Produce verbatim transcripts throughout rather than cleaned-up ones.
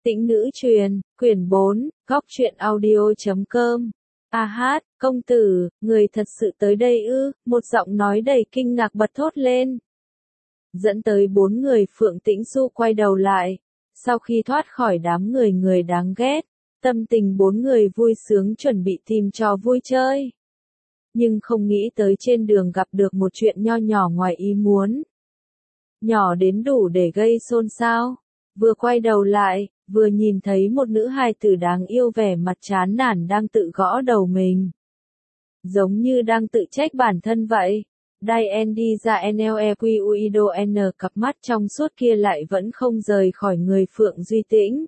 Tĩnh nữ truyền, quyển bốn, góc truyện audio chấm com. A hát, công tử, người thật sự tới đây ư, một giọng nói đầy kinh ngạc bật thốt lên. Dẫn tới bốn người Phượng Tĩnh Xu quay đầu lại. Sau khi thoát khỏi đám người người đáng ghét, tâm tình bốn người vui sướng chuẩn bị tìm trò vui chơi. Nhưng không nghĩ tới trên đường gặp được một chuyện nho nhỏ ngoài ý muốn. Nhỏ đến đủ để gây xôn xao. Vừa quay đầu lại, vừa nhìn thấy một nữ hài tử đáng yêu vẻ mặt chán nản đang tự gõ đầu mình. Giống như đang tự trách bản thân vậy. Diane đi ra Nequido N cặp mắt trong suốt kia lại vẫn không rời khỏi người Phượng Duy Tĩnh.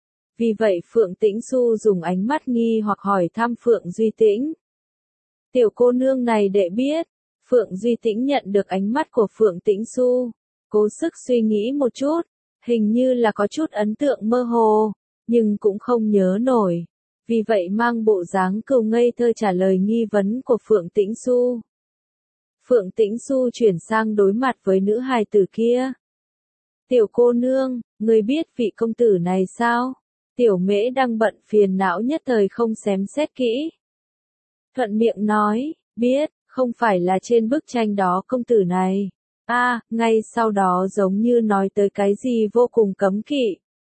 Vì vậy Phượng Tĩnh Xu dùng ánh mắt nghi hoặc hỏi thăm Phượng Duy Tĩnh. Tiểu cô nương này đệ biết. Phượng Duy Tĩnh nhận được ánh mắt của Phượng Tĩnh Xu. Cố sức suy nghĩ một chút. Hình như là có chút ấn tượng mơ hồ, nhưng cũng không nhớ nổi. Vì vậy mang bộ dáng cừu ngây thơ trả lời nghi vấn của Phượng Tĩnh Xu. Phượng Tĩnh Xu chuyển sang đối mặt với nữ hài tử kia. Tiểu cô nương, người biết vị công tử này sao? Tiểu Mễ đang bận phiền não nhất thời không xem xét kỹ. Thuận miệng nói, biết, không phải là trên bức tranh đó công tử này. A, à, ngay sau đó giống như nói tới cái gì vô cùng cấm kỵ.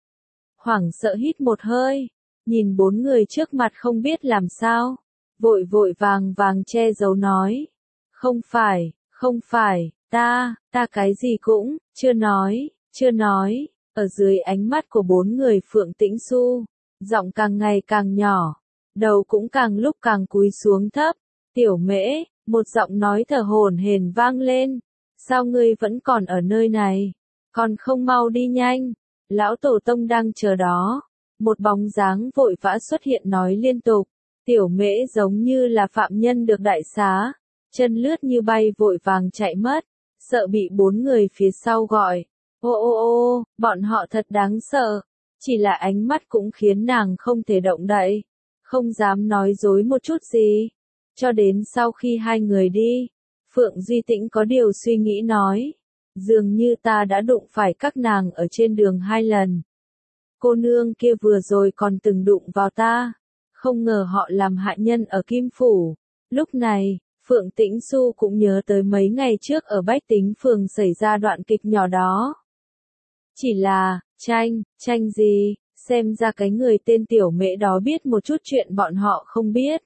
Hoảng sợ hít một hơi, nhìn bốn người trước mặt không biết làm sao, vội vội vàng vàng che giấu nói. Không phải, không phải, ta, ta cái gì cũng, chưa nói, chưa nói, ở dưới ánh mắt của bốn người Phượng Tĩnh Xu, giọng càng ngày càng nhỏ, đầu cũng càng lúc càng cúi xuống thấp. Tiểu Mễ, một giọng nói thở hổn hển vang lên. Sao ngươi vẫn còn ở nơi này? Còn không mau đi nhanh. Lão Tổ Tông đang chờ đó. Một bóng dáng vội vã xuất hiện nói liên tục. Tiểu Mễ giống như là phạm nhân được đại xá. Chân lướt như bay vội vàng chạy mất. Sợ bị bốn người phía sau gọi. Ô ô ô, bọn họ thật đáng sợ. Chỉ là ánh mắt cũng khiến nàng không thể động đậy. Không dám nói dối một chút gì. Cho đến sau khi hai người đi. Phượng Duy Tĩnh có điều suy nghĩ nói. Dường như ta đã đụng phải các nàng ở trên đường hai lần. Cô nương kia vừa rồi còn từng đụng vào ta. Không ngờ họ làm hại nhân ở Kim Phủ. Lúc này, Phượng Tĩnh Xu cũng nhớ tới mấy ngày trước ở Bách Tính Phường xảy ra đoạn kịch nhỏ đó. Chỉ là, tranh, tranh gì, xem ra cái người tên Tiểu Mễ đó biết một chút chuyện bọn họ không biết.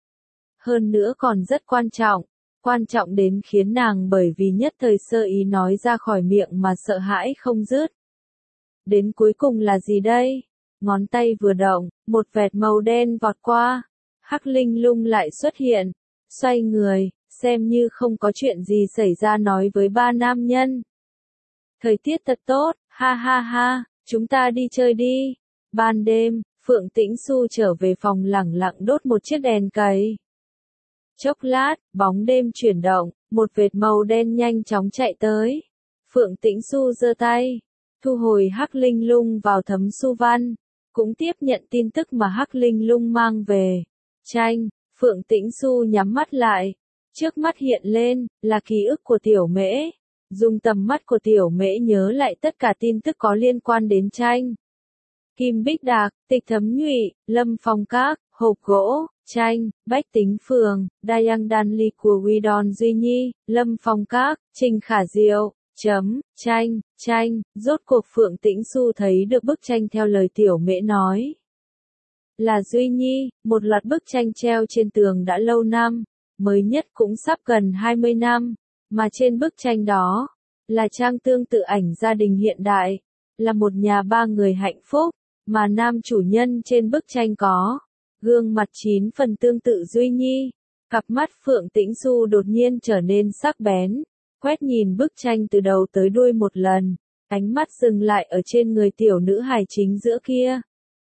Hơn nữa còn rất quan trọng. Quan trọng đến khiến nàng bởi vì nhất thời sơ ý nói ra khỏi miệng mà sợ hãi không dứt. Đến cuối cùng là gì đây? Ngón tay vừa động, một vệt màu đen vọt qua. Hắc Linh Lung lại xuất hiện. Xoay người, xem như không có chuyện gì xảy ra nói với ba nam nhân. Thời tiết thật tốt, ha ha ha, chúng ta đi chơi đi. Ban đêm, Phượng Tĩnh Xu trở về phòng lẳng lặng đốt một chiếc đèn cầy. Chốc lát, bóng đêm chuyển động, một vệt màu đen nhanh chóng chạy tới. Phượng Tĩnh Xu giơ tay, thu hồi Hắc Linh Lung vào thấm su văn, cũng tiếp nhận tin tức mà Hắc Linh Lung mang về. Tranh, Phượng Tĩnh Xu nhắm mắt lại, trước mắt hiện lên, là ký ức của Tiểu Mễ. Dùng tầm mắt của Tiểu Mễ nhớ lại tất cả tin tức có liên quan đến tranh. Kim Bích Đạc, Tịch Thấm Nhụy, Lâm Phong Các, hộp gỗ, tranh, Bách Tính Phường, Dayang Danli của Widon Duy Nhi, Lâm Phong Các, Trình Khả Diệu, chấm, tranh, tranh, rốt cuộc Phượng Tĩnh Xu thấy được bức tranh theo lời Tiểu Mễ nói. Là Duy Nhi, một loạt bức tranh treo trên tường đã lâu năm, mới nhất cũng sắp gần hai mươi năm, mà trên bức tranh đó, là trang tương tự ảnh gia đình hiện đại, là một nhà ba người hạnh phúc, mà nam chủ nhân trên bức tranh có. Gương mặt chín phần tương tự Duy Nhi, cặp mắt Phượng Tĩnh Xu đột nhiên trở nên sắc bén, quét nhìn bức tranh từ đầu tới đuôi một lần, ánh mắt dừng lại ở trên người tiểu nữ hài chính giữa kia.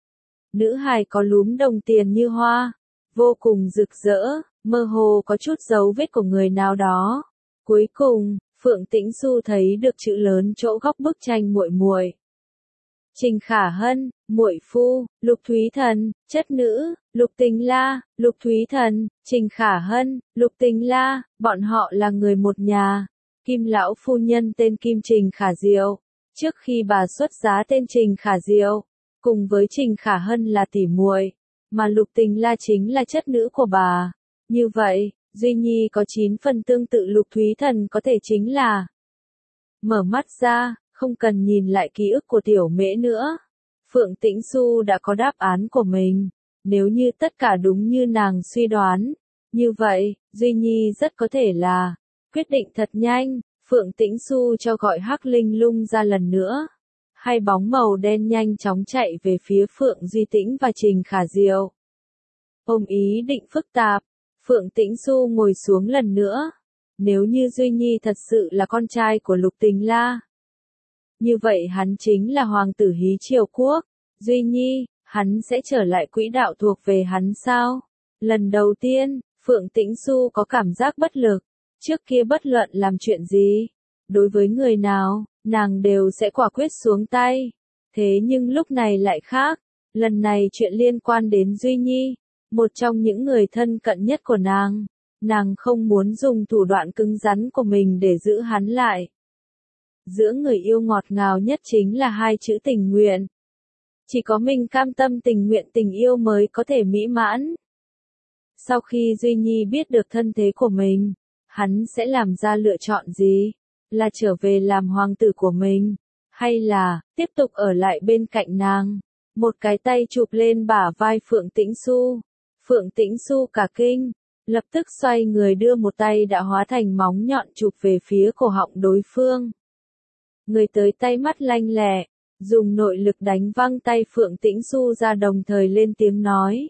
Nữ hài có lúm đồng tiền như hoa, vô cùng rực rỡ, mơ hồ có chút dấu vết của người nào đó. Cuối cùng, Phượng Tĩnh Xu thấy được chữ lớn chỗ góc bức tranh muội muội. Trình Khả Hân, muội phu, Lục Thúy Thần, chất nữ, Lục Tình La, Lục Thúy Thần, Trình Khả Hân, Lục Tình La, bọn họ là người một nhà. Kim lão phu nhân tên Kim Trình Khả Diệu, trước khi bà xuất giá tên Trình Khả Diệu, cùng với Trình Khả Hân là tỉ muội, mà Lục Tình La chính là chất nữ của bà. Như vậy, Duy Nhi có chín phần tương tự Lục Thúy Thần có thể chính là. Mở mắt ra, không cần nhìn lại ký ức của tiểu mễ nữa. Phượng Tĩnh Xu đã có đáp án của mình. Nếu như tất cả đúng như nàng suy đoán, như vậy, Duy Nhi rất có thể là. Quyết định thật nhanh, Phượng Tĩnh Xu cho gọi Hắc Linh Lung ra lần nữa. Hai bóng màu đen nhanh chóng chạy về phía Phượng Duy Tĩnh và Trình Khả Diệu. Ôm ý định phức tạp, Phượng Tĩnh Xu ngồi xuống lần nữa. Nếu như Duy Nhi thật sự là con trai của Lục Tình La, như vậy hắn chính là hoàng tử Hí Triều Quốc. Duy Nhi, hắn sẽ trở lại quỹ đạo thuộc về hắn sao? Lần đầu tiên, Phượng Tĩnh Xu có cảm giác bất lực. Trước kia bất luận làm chuyện gì, đối với người nào, nàng đều sẽ quả quyết xuống tay. Thế nhưng lúc này lại khác. Lần này chuyện liên quan đến Duy Nhi, một trong những người thân cận nhất của nàng. Nàng không muốn dùng thủ đoạn cứng rắn của mình để giữ hắn lại. Giữa người yêu ngọt ngào nhất chính là hai chữ tình nguyện. Chỉ có mình cam tâm tình nguyện tình yêu mới có thể mỹ mãn. Sau khi Duy Nhi biết được thân thế của mình, hắn sẽ làm ra lựa chọn gì? Là trở về làm hoàng tử của mình? Hay là, tiếp tục ở lại bên cạnh nàng? Một cái tay chụp lên bả vai Phượng Tĩnh Xu. Phượng Tĩnh Xu cả kinh, lập tức xoay người đưa một tay đã hóa thành móng nhọn chụp về phía cổ họng đối phương. Người tới tay mắt lanh lẹ, dùng nội lực đánh văng tay Phượng Tĩnh Xu ra đồng thời lên tiếng nói.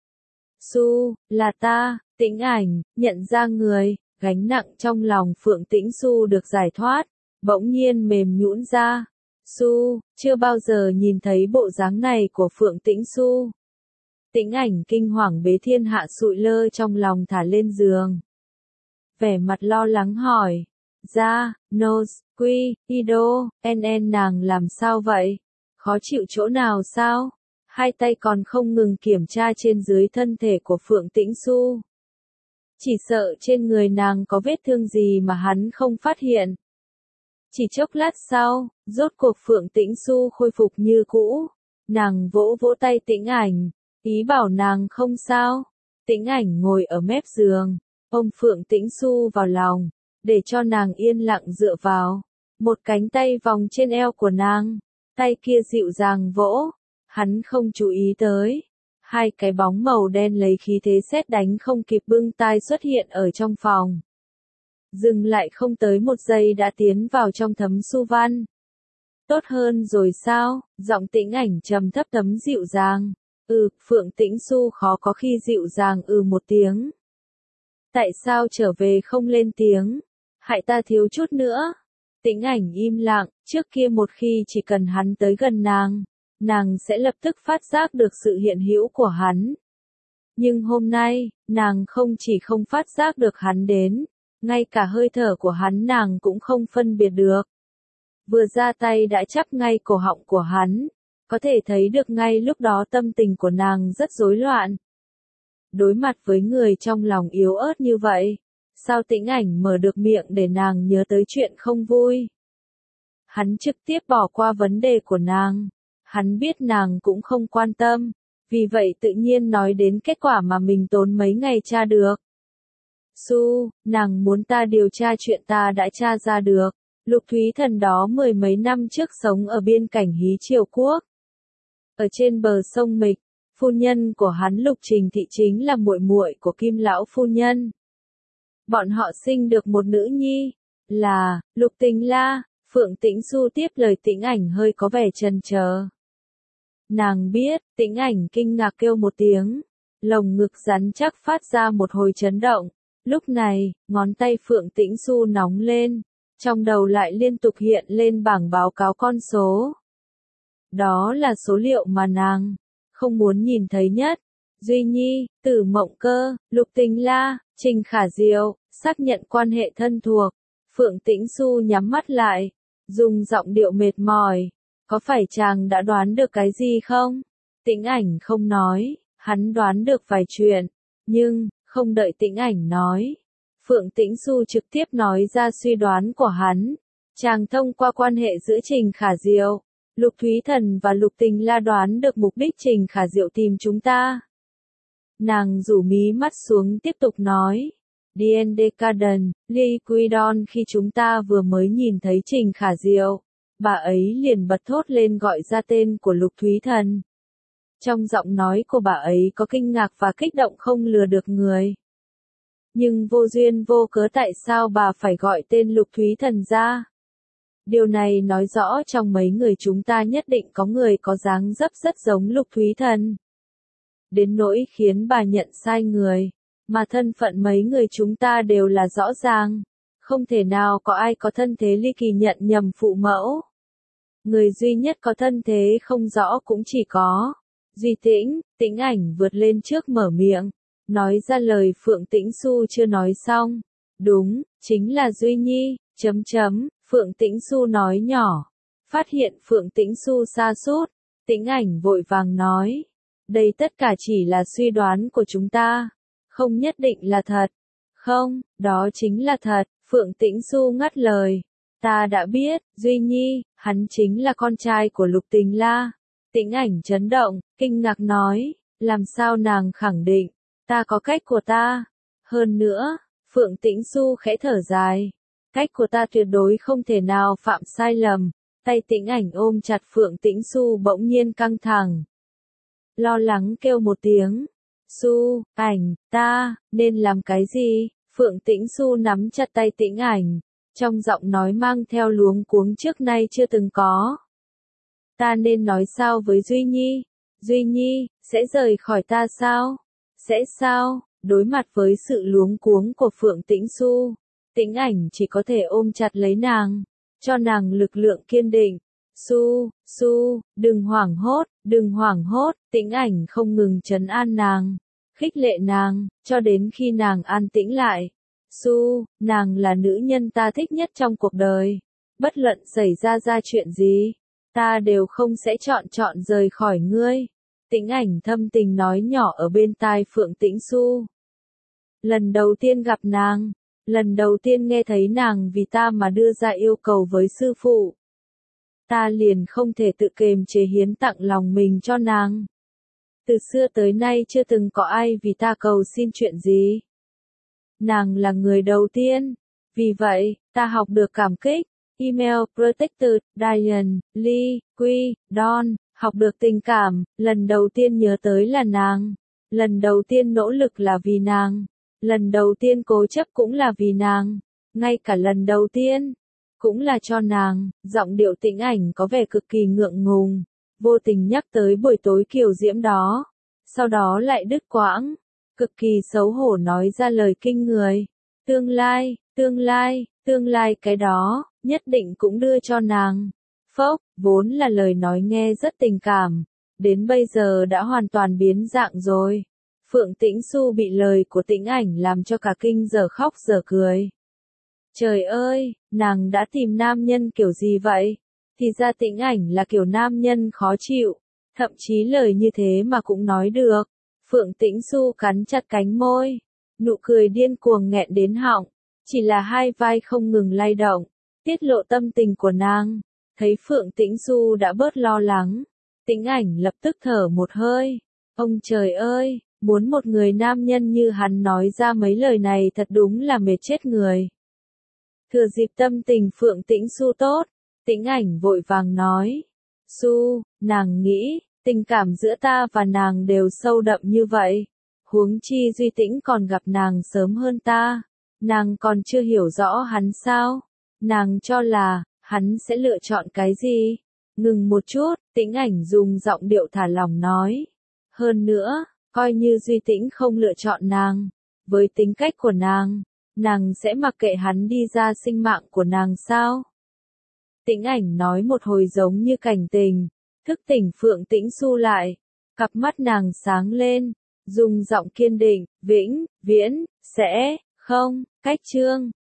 Xu, là ta, Tĩnh Ảnh, nhận ra người, gánh nặng trong lòng Phượng Tĩnh Xu được giải thoát, bỗng nhiên mềm nhũn ra. Xu, chưa bao giờ nhìn thấy bộ dáng này của Phượng Tĩnh Xu. Tĩnh Ảnh kinh hoàng bế thiên hạ sụi lơ trong lòng thả lên giường. Vẻ mặt lo lắng hỏi. Ra, nose, quy, ido, en nàng làm sao vậy? Khó chịu chỗ nào sao? Hai tay còn không ngừng kiểm tra trên dưới thân thể của Phượng Tĩnh Xu. Chỉ sợ trên người nàng có vết thương gì mà hắn không phát hiện. Chỉ chốc lát sau, rốt cuộc Phượng Tĩnh Xu khôi phục như cũ. Nàng vỗ vỗ tay Tĩnh Ảnh, ý bảo nàng không sao. Tĩnh Ảnh ngồi ở mép giường, ôm Phượng Tĩnh Xu vào lòng, để cho nàng yên lặng dựa vào. Một cánh tay vòng trên eo của nàng, tay kia dịu dàng vỗ, hắn không chú ý tới. Hai cái bóng màu đen lấy khí thế sét đánh không kịp bưng tai xuất hiện ở trong phòng. Dừng lại không tới một giây đã tiến vào trong thấm su văn. Tốt hơn rồi sao? Giọng Tĩnh Ảnh trầm thấp thấm dịu dàng. Ừ, Phượng Tĩnh Xu khó có khi dịu dàng ừ một tiếng. Tại sao trở về không lên tiếng? Hại ta thiếu chút nữa. Tĩnh Ảnh im lặng, trước kia một khi chỉ cần hắn tới gần nàng, nàng sẽ lập tức phát giác được sự hiện hữu của hắn. Nhưng hôm nay, nàng không chỉ không phát giác được hắn đến, ngay cả hơi thở của hắn nàng cũng không phân biệt được. Vừa ra tay đã chắp ngay cổ họng của hắn, có thể thấy được ngay lúc đó tâm tình của nàng rất rối loạn. Đối mặt với người trong lòng yếu ớt như vậy, sao Tĩnh Ảnh mở được miệng để nàng nhớ tới chuyện không vui? Hắn trực tiếp bỏ qua vấn đề của nàng. Hắn biết nàng cũng không quan tâm, vì vậy tự nhiên nói đến kết quả mà mình tốn mấy ngày tra được. Xu, nàng muốn ta điều tra chuyện ta đã tra ra được. Lục Thúy Thần đó mười mấy năm trước sống ở biên cảnh Hí Triều Quốc. Ở trên bờ sông Mịch, phu nhân của hắn Lục Trình Thị chính là muội muội của Kim lão phu nhân. Bọn họ sinh được một nữ nhi, là Lục Tình La. Phượng Tĩnh Xu tiếp lời Tĩnh Ảnh hơi có vẻ chần chờ. Nàng biết, Tĩnh Ảnh kinh ngạc kêu một tiếng, lồng ngực rắn chắc phát ra một hồi chấn động. Lúc này, ngón tay Phượng Tĩnh Xu nóng lên, trong đầu lại liên tục hiện lên bảng báo cáo con số. Đó là số liệu mà nàng không muốn nhìn thấy nhất. Duy Nhi, Tử Mộng Cơ, Lục Tình La, Trình Khả Diệu, xác nhận quan hệ thân thuộc. Phượng Tĩnh Xu nhắm mắt lại, dùng giọng điệu mệt mỏi. Có phải chàng đã đoán được cái gì không? Tĩnh Ảnh không nói, hắn đoán được vài chuyện, nhưng, không đợi Tĩnh Ảnh nói. Phượng Tĩnh Xu trực tiếp nói ra suy đoán của hắn. Chàng thông qua quan hệ giữa Trình Khả Diệu, Lục Thúy Thần và Lục Tình La đoán được mục đích Trình Khả Diệu tìm chúng ta. Nàng rủ mí mắt xuống tiếp tục nói. Dien Decadent, Liquidon khi chúng ta vừa mới nhìn thấy Trình Khả Diệu, bà ấy liền bật thốt lên gọi ra tên của Lục Thúy Thần. Trong giọng nói của bà ấy có kinh ngạc và kích động không lừa được người. Nhưng vô duyên vô cớ tại sao bà phải gọi tên Lục Thúy Thần ra? Điều này nói rõ trong mấy người chúng ta nhất định có người có dáng dấp rất giống Lục Thúy Thần. Đến nỗi khiến bà nhận sai người, mà thân phận mấy người chúng ta đều là rõ ràng. Không thể nào có ai có thân thế ly kỳ nhận nhầm phụ mẫu. Người duy nhất có thân thế không rõ cũng chỉ có Duy Tĩnh. Tĩnh Ảnh vượt lên trước mở miệng, nói ra lời Phượng Tĩnh Xu chưa nói xong. Đúng, chính là Duy Nhi, chấm chấm, Phượng Tĩnh Xu nói nhỏ. Phát hiện Phượng Tĩnh Xu sa sút, Tĩnh Ảnh vội vàng nói. Đây tất cả chỉ là suy đoán của chúng ta, không nhất định là thật. Không, đó chính là thật, Phượng Tĩnh Xu ngắt lời. Ta đã biết, Duy Nhi, hắn chính là con trai của Lục Tình La. Tĩnh Ảnh chấn động, kinh ngạc nói, làm sao nàng khẳng định, ta có cách của ta. Hơn nữa, Phượng Tĩnh Xu khẽ thở dài, cách của ta tuyệt đối không thể nào phạm sai lầm. Tay Tĩnh Ảnh ôm chặt Phượng Tĩnh Xu bỗng nhiên căng thẳng. Lo lắng kêu một tiếng, Xu, Ảnh, ta, nên làm cái gì? Phượng Tĩnh Xu nắm chặt tay Tĩnh Ảnh, trong giọng nói mang theo luống cuống trước nay chưa từng có. Ta nên nói sao với Duy Nhi? Duy Nhi, sẽ rời khỏi ta sao? Sẽ sao? Đối mặt với sự luống cuống của Phượng Tĩnh Xu, Tĩnh Ảnh chỉ có thể ôm chặt lấy nàng, cho nàng lực lượng kiên định. Xu, Xu, đừng hoảng hốt, đừng hoảng hốt, Tĩnh Ảnh không ngừng trấn an nàng, khích lệ nàng, cho đến khi nàng an tĩnh lại. Xu, nàng là nữ nhân ta thích nhất trong cuộc đời. Bất luận xảy ra ra chuyện gì, ta đều không sẽ chọn chọn rời khỏi ngươi. Tĩnh Ảnh thâm tình nói nhỏ ở bên tai Phượng Tĩnh Xu. Lần đầu tiên gặp nàng, lần đầu tiên nghe thấy nàng vì ta mà đưa ra yêu cầu với sư phụ, ta liền không thể tự kềm chế hiến tặng lòng mình cho nàng. Từ xưa tới nay chưa từng có ai vì ta cầu xin chuyện gì. Nàng là người đầu tiên. Vì vậy, ta học được cảm kích. Email Protected, Diane, Lee, Quy, Don, học được tình cảm, lần đầu tiên nhớ tới là nàng. Lần đầu tiên nỗ lực là vì nàng. Lần đầu tiên cố chấp cũng là vì nàng. Ngay cả lần đầu tiên, cũng là cho nàng. Giọng điệu Tĩnh Ảnh có vẻ cực kỳ ngượng ngùng, vô tình nhắc tới buổi tối kiều diễm đó. Sau đó lại đứt quãng, cực kỳ xấu hổ nói ra lời kinh người. Tương lai, tương lai, tương lai cái đó, nhất định cũng đưa cho nàng. Phốc, vốn là lời nói nghe rất tình cảm, đến bây giờ đã hoàn toàn biến dạng rồi. Phượng Tĩnh Xu bị lời của Tĩnh Ảnh làm cho cả kinh giờ khóc giờ cười. Trời ơi, nàng đã tìm nam nhân kiểu gì vậy? Thì ra Tĩnh Ảnh là kiểu nam nhân khó chịu, thậm chí lời như thế mà cũng nói được. Phượng Tĩnh Xu cắn chặt cánh môi, nụ cười điên cuồng nghẹn đến họng, chỉ là hai vai không ngừng lay động, tiết lộ tâm tình của nàng. Thấy Phượng Tĩnh Xu đã bớt lo lắng, Tĩnh Ảnh lập tức thở một hơi. Ông trời ơi, muốn một người nam nhân như hắn nói ra mấy lời này thật đúng là mệt chết người. Thừa dịp tâm tình Phượng Tĩnh Xu tốt, Tĩnh Ảnh vội vàng nói. Xu, nàng nghĩ, tình cảm giữa ta và nàng đều sâu đậm như vậy. Huống chi Duy Tĩnh còn gặp nàng sớm hơn ta. Nàng còn chưa hiểu rõ hắn sao? Nàng cho là, hắn sẽ lựa chọn cái gì? Ngừng một chút, Tĩnh Ảnh dùng giọng điệu thả lỏng nói. Hơn nữa, coi như Duy Tĩnh không lựa chọn nàng, với tính cách của nàng, nàng sẽ mặc kệ hắn đi ra sinh mạng của nàng sao? Tĩnh Ảnh nói một hồi giống như cảnh tình, thức tỉnh Phượng Tĩnh Xu lại, cặp mắt nàng sáng lên, dùng giọng kiên định, vĩnh, viễn, sẽ, không, cách chương.